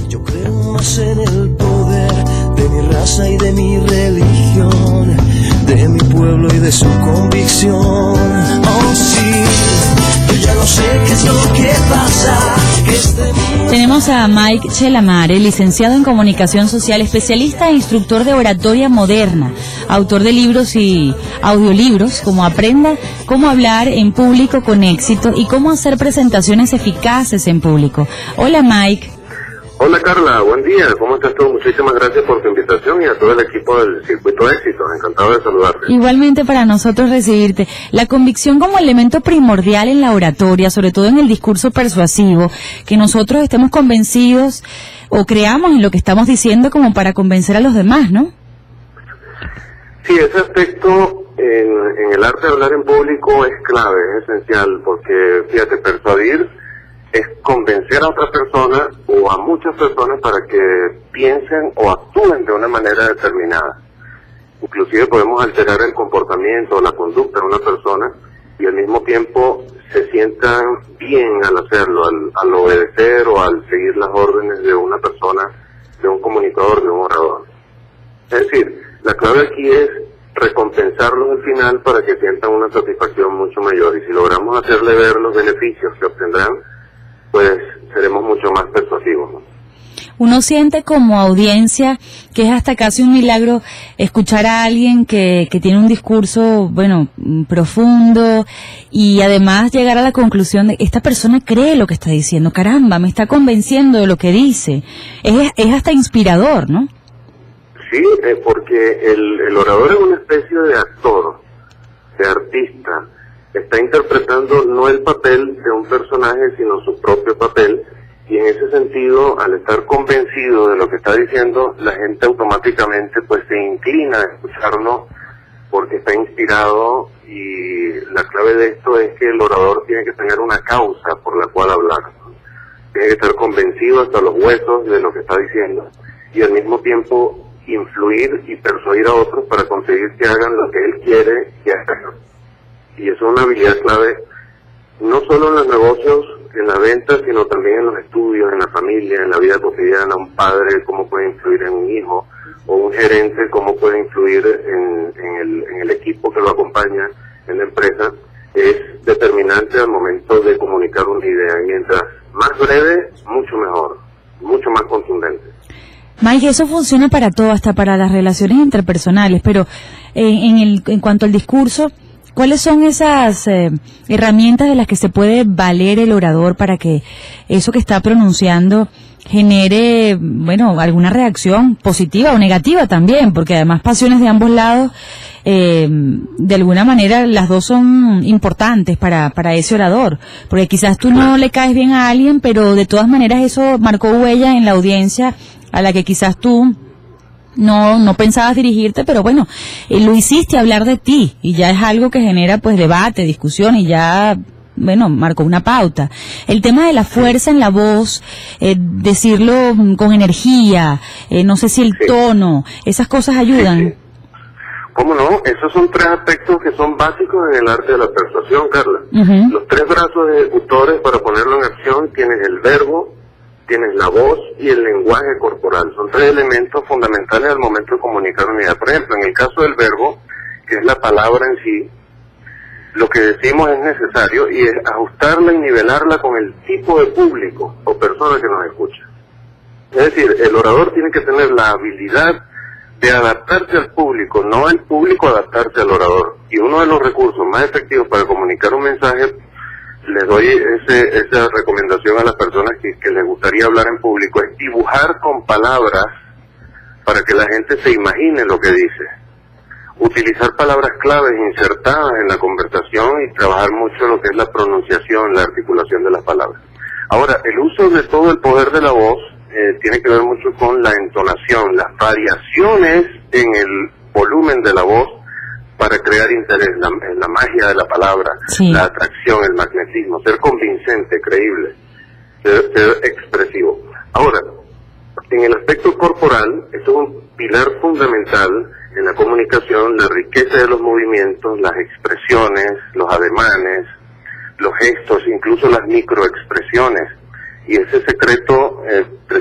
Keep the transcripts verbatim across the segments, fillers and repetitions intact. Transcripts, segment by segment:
Yo creo más en el poder de mi raza y de mi religión, de mi pueblo y de su convicción. Oh sí, yo ya no sé qué es lo que pasa. Que este mundo... Tenemos a Mike Chelamare, licenciado en Comunicación Social, especialista e instructor de oratoria moderna, autor de libros y audiolibros como Aprenda cómo hablar en público con éxito y cómo hacer presentaciones eficaces en público. Hola Mike. Hola Carla, buen día, ¿cómo estás tú? Muchísimas gracias por tu invitación y a todo el equipo del Circuito de Éxitos, encantado de saludarte. Igualmente para nosotros recibirte. La convicción como elemento primordial en la oratoria, sobre todo en el discurso persuasivo, que nosotros estemos convencidos o creamos en lo que estamos diciendo como para convencer a los demás, ¿no? Sí, ese aspecto en, en el arte de hablar en público es clave, es esencial, porque fíjate, persuadir es convencer a otra persona o a muchas personas para que piensen o actúen de una manera determinada. Inclusive podemos alterar el comportamiento o la conducta de una persona y al mismo tiempo se sientan bien al hacerlo, al, al obedecer o al seguir las órdenes de una persona, de un comunicador, de un orador. Es decir, la clave aquí es recompensarlos al final para que sientan una satisfacción mucho mayor, y si logramos hacerle ver los beneficios que obtendrán, pues seremos mucho más persuasivos, ¿no? Uno siente como audiencia que es hasta casi un milagro escuchar a alguien que, que tiene un discurso, bueno, profundo, y además llegar a la conclusión de esta persona cree lo que está diciendo, caramba, me está convenciendo de lo que dice. Es, es hasta inspirador, ¿no? Sí, eh, porque el, el orador es una especie de actor, de artista. Está interpretando no el papel de un personaje, sino su propio papel, y en ese sentido, al estar convencido de lo que está diciendo, la gente automáticamente pues se inclina a escucharlo porque está inspirado, y la clave de esto es que el orador tiene que tener una causa por la cual hablar, ¿no? Tiene que estar convencido hasta los huesos de lo que está diciendo y al mismo tiempo influir y persuadir a otros para conseguir que hagan lo que él quiere que hagan. Y eso es una habilidad clave, no solo en los negocios, en la venta, sino también en los estudios, en la familia, en la vida cotidiana. Un padre, cómo puede influir en un hijo, o un gerente, cómo puede influir en, en, el, en el equipo que lo acompaña en la empresa, es determinante al momento de comunicar una idea. Y mientras más breve, mucho mejor, mucho más contundente. Mike, eso funciona para todo, hasta para las relaciones interpersonales, pero eh, en, el, en cuanto al discurso, ¿cuáles son esas eh, herramientas de las que se puede valer el orador para que eso que está pronunciando genere, bueno, alguna reacción positiva o negativa también? Porque además pasiones de ambos lados, eh, de alguna manera las dos son importantes para, para ese orador, porque quizás tú no le caes bien a alguien, pero de todas maneras eso marcó huella en la audiencia a la que quizás tú no no pensabas dirigirte, pero bueno, eh, lo hiciste hablar de ti, y ya es algo que genera pues debate, discusión, y ya, bueno, marcó una pauta. El tema de la fuerza en la voz, eh, decirlo con energía, eh, no sé si el tono, esas cosas ayudan. Sí, sí. ¿Cómo no? Esos son tres aspectos que son básicos en el arte de la persuasión, Carla. Uh-huh. Los tres brazos ejecutores para ponerlo en acción: tienes el verbo, tienes la voz y el lenguaje corporal. Son tres elementos fundamentales al momento de comunicar una idea. Por ejemplo, en el caso del verbo, que es la palabra en sí, lo que decimos es necesario, y es ajustarla y nivelarla con el tipo de público o persona que nos escucha. Es decir, el orador tiene que tener la habilidad de adaptarse al público, no el público adaptarse al orador. Y uno de los recursos más efectivos para comunicar un mensaje, les doy ese, esa recomendación a las personas que, que les gustaría hablar en público, es dibujar con palabras para que la gente se imagine lo que dice. Utilizar palabras claves insertadas en la conversación y trabajar mucho lo que es la pronunciación, la articulación de las palabras. Ahora, el uso de todo el poder de la voz eh, tiene que ver mucho con la entonación, las variaciones en el volumen de la voz para crear interés, la, la magia de la palabra, sí. La atracción, el magnetismo, ser convincente, creíble, ser, ser expresivo. Ahora, en el aspecto corporal, esto es un pilar fundamental en la comunicación, la riqueza de los movimientos, las expresiones, los ademanes, los gestos, incluso las microexpresiones. Y ese secreto, eh, precisamente a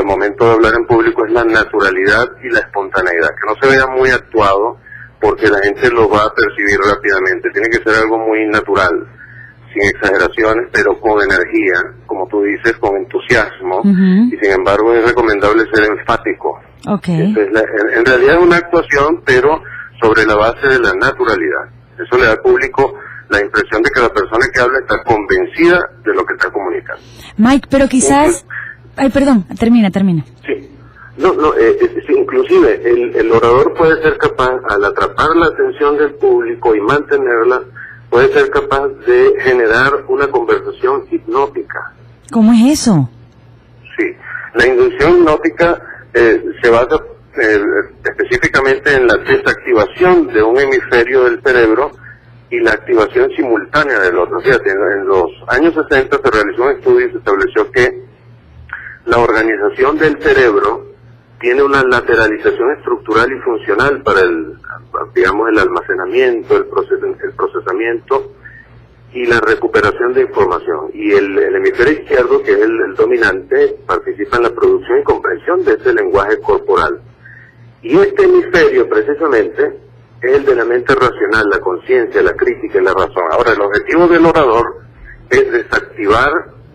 al momento de hablar en público es la naturalidad y la espontaneidad, que no se vea muy actuado porque la gente lo va a percibir rápidamente. Tiene que ser algo muy natural, sin exageraciones, pero con energía, como tú dices, con entusiasmo, uh-huh. y sin embargo es recomendable ser enfático. Okay. Es la, en, en realidad es una actuación, pero sobre la base de la naturalidad. Eso le da al público la impresión de que la persona que habla está convencida de lo que está comunicando. Mike, pero quizás... Ay, perdón, termina, termina. Sí. No, no, eh, es, inclusive el, el orador puede ser capaz, al atrapar la atención del público y mantenerla, puede ser capaz de generar una conversación hipnótica. ¿Cómo es eso? Sí, la inducción hipnótica eh, se basa eh, específicamente en la desactivación de un hemisferio del cerebro y la activación simultánea del otro. Fíjate, en, en los años sesenta se realizó un estudio y se estableció que la organización del cerebro tiene una lateralización estructural y funcional para el, digamos, el almacenamiento, el, proces, el procesamiento y la recuperación de información. Y el, el hemisferio izquierdo, que es el, el dominante, participa en la producción y comprensión de ese lenguaje corporal. Y este hemisferio, precisamente, es el de la mente racional, la conciencia, la crítica y la razón. Ahora, el objetivo del orador es desactivar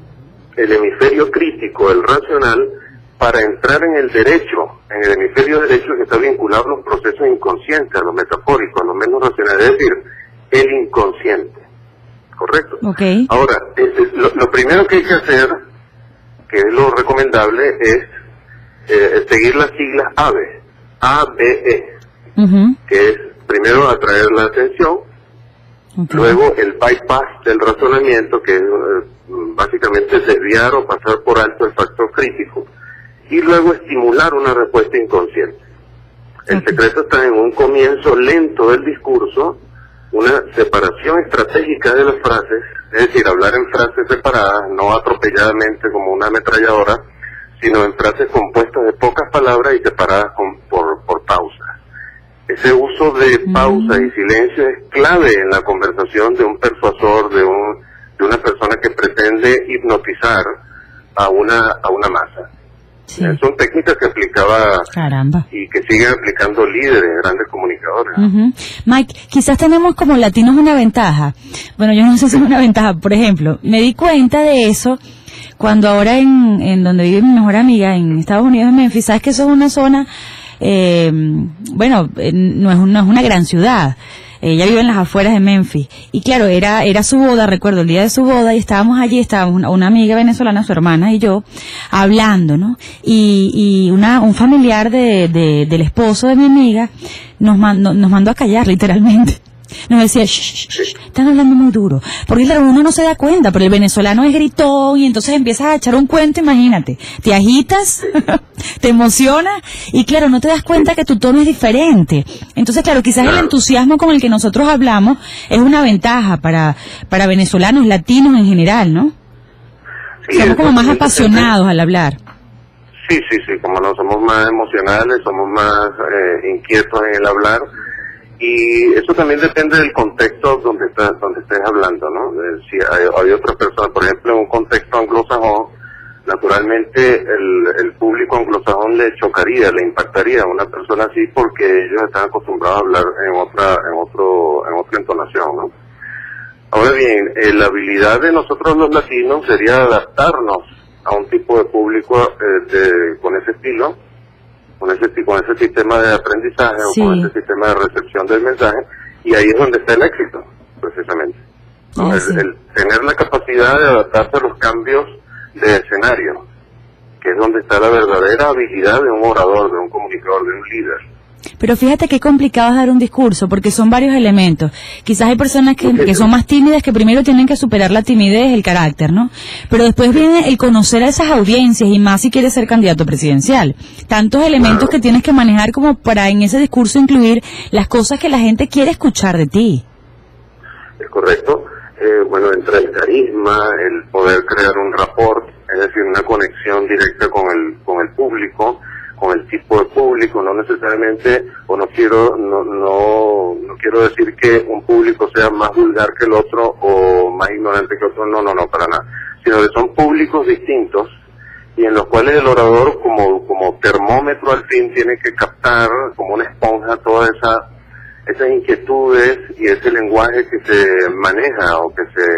el hemisferio crítico, el racional, para entrar en el derecho, en el hemisferio derecho que está vinculado a los procesos inconscientes, a los metafóricos, a los menos racionales, es decir, el inconsciente. ¿Correcto? Okay. Ahora, es, lo, lo primero que hay que hacer, que es lo recomendable, es eh, seguir las siglas A B E, A B E, uh-huh. que es primero atraer la atención, okay. luego el bypass del razonamiento, que es eh, básicamente desviar o pasar por alto el factor crítico, y luego estimular una respuesta inconsciente. El okay. secreto está en un comienzo lento del discurso, una separación estratégica de las frases, es decir, hablar en frases separadas, no atropelladamente como una ametralladora, sino en frases compuestas de pocas palabras y separadas con, por, por pausas. Ese uso de pausa y silencio es clave en la conversación de un persuasor, de un de una persona que pretende hipnotizar a una a una masa. Sí. Son técnicas que aplicaba Caramba. y que siguen aplicando líderes, grandes comunicadores. Uh-huh. Mike, quizás tenemos como latinos una ventaja. Bueno, yo no sé si es una ventaja. Por ejemplo, me di cuenta de eso cuando ahora en, en donde vive mi mejor amiga, en Estados Unidos, en Memphis, sabes que eso es una zona, eh, bueno, eh, no, es un, no es una gran ciudad. Ella vive en las afueras de Memphis. Y claro, era era su boda, recuerdo, el día de su boda, y estábamos allí, estábamos una, una amiga venezolana, su hermana y yo, hablando, ¿no? Y, y una un familiar de, de del esposo de mi amiga nos mandó, nos mandó a callar, literalmente. Nos decía, shh, shh, shh, están hablando muy duro. Porque claro, uno no se da cuenta, pero el venezolano es gritón y entonces empiezas a echar un cuento, imagínate. Te agitas, te emocionas y claro, no te das cuenta que tu tono es diferente. Entonces claro, quizás el entusiasmo con el que nosotros hablamos es una ventaja para, para venezolanos, latinos en general, ¿no? Sí, somos como más apasionados al hablar. Sí, sí, sí, como no somos más emocionales, somos más eh, inquietos en el hablar. Y eso también depende del contexto donde estás, donde estés hablando, ¿no? Eh, si hay, hay otras personas, por ejemplo, en un contexto anglosajón, naturalmente el, el público anglosajón le chocaría, le impactaría a una persona así porque ellos están acostumbrados a hablar en otra, en otro, en otra entonación, ¿no? Ahora bien, eh, la habilidad de nosotros los latinos sería adaptarnos a un tipo de público eh, de, con ese estilo, con ese con ese sistema de aprendizaje sí. o con ese sistema de recepción del mensaje, y ahí es donde está el éxito, precisamente. ¿no? El, el tener la capacidad de adaptarse a los cambios de escenario, que es donde está la verdadera habilidad de un orador, de un comunicador, de un líder. Pero fíjate qué complicado es dar un discurso, porque son varios elementos. Quizás hay personas que, que son más tímidas, que primero tienen que superar la timidez, el carácter, ¿no? Pero después viene el conocer a esas audiencias, y más si quieres ser candidato presidencial. Tantos elementos claro. que tienes que manejar como para en ese discurso incluir las cosas que la gente quiere escuchar de ti. Es correcto. Eh, bueno, entre el carisma, el poder crear un rapport, es decir, una conexión directa con el, con el público, con el tipo de público, no necesariamente, o no quiero no no no quiero decir que un público sea más vulgar que el otro o más ignorante que otro, no, no, no, para nada, sino que son públicos distintos y en los cuales el orador como, como termómetro al fin tiene que captar como una esponja todas esa, esas inquietudes y ese lenguaje que se maneja o que se,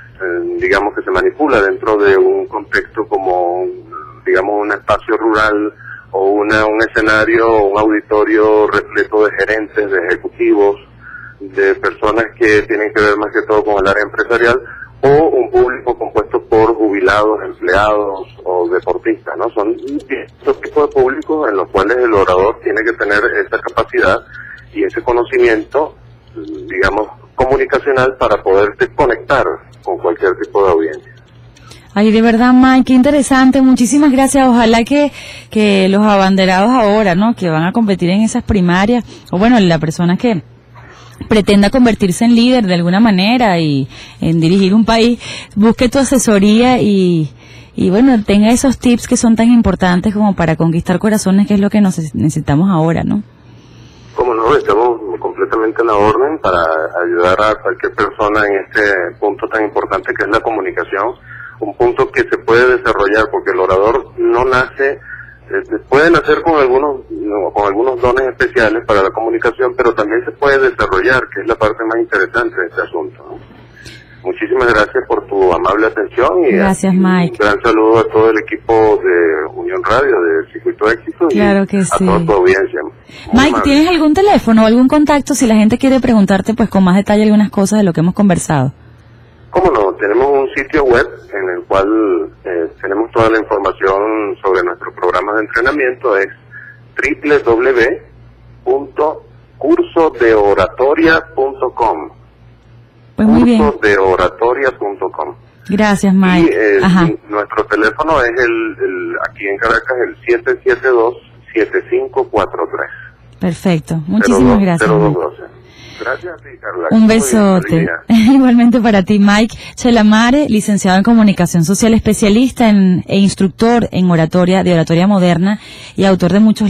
eh, digamos que se manipula dentro de un contexto como, digamos, un espacio rural o una, un escenario o un auditorio repleto de gerentes, de ejecutivos, de personas que tienen que ver más que todo con el área empresarial, o un público compuesto por jubilados, empleados o deportistas, ¿no? Son estos tipos de públicos en los cuales el orador tiene que tener esa capacidad y ese conocimiento, digamos, comunicacional para poderte conectar con cualquier tipo de audiencia. Ay, de verdad, Mike, qué interesante, muchísimas gracias. Ojalá que, que los abanderados ahora, ¿no?, que van a competir en esas primarias, o bueno, la persona que pretenda convertirse en líder de alguna manera y en dirigir un país, busque tu asesoría y, y bueno, tenga esos tips que son tan importantes como para conquistar corazones, que es lo que nos necesitamos ahora, ¿no? Como no, estamos completamente en la orden para ayudar a cualquier persona en este punto tan importante que es la comunicación, un punto que se puede desarrollar porque el orador no nace, eh, puede nacer con algunos no, con algunos dones especiales para la comunicación, pero también se puede desarrollar, que es la parte más interesante de este asunto, ¿no? Muchísimas gracias por tu amable atención y gracias, Mike. Un gran saludo a todo el equipo de Unión Radio, de Circuito Éxito, claro que y sí. a toda tu audiencia. Muy Mike, amable. ¿Tienes algún teléfono o algún contacto si la gente quiere preguntarte pues con más detalle algunas cosas de lo que hemos conversado? ¿Cómo no? Tenemos un sitio web en el cual eh, tenemos toda la información sobre nuestros programas de entrenamiento, es doble u doble u doble u punto curso de oratoria punto com. Pues muy bien. curso de oratoria punto com. Gracias, Mike. Y eh, Ajá. nuestro teléfono es el, el aquí en Caracas el siete siete dos, siete cinco cuatro tres. Perfecto. Muchísimas gracias. cero dos doce. Gracias a ti, Carla. Un Muy bien, besote. feliz día. Igualmente para ti, Mike Chelamare, licenciado en Comunicación Social, especialista en, e instructor en oratoria, de oratoria moderna y autor de muchos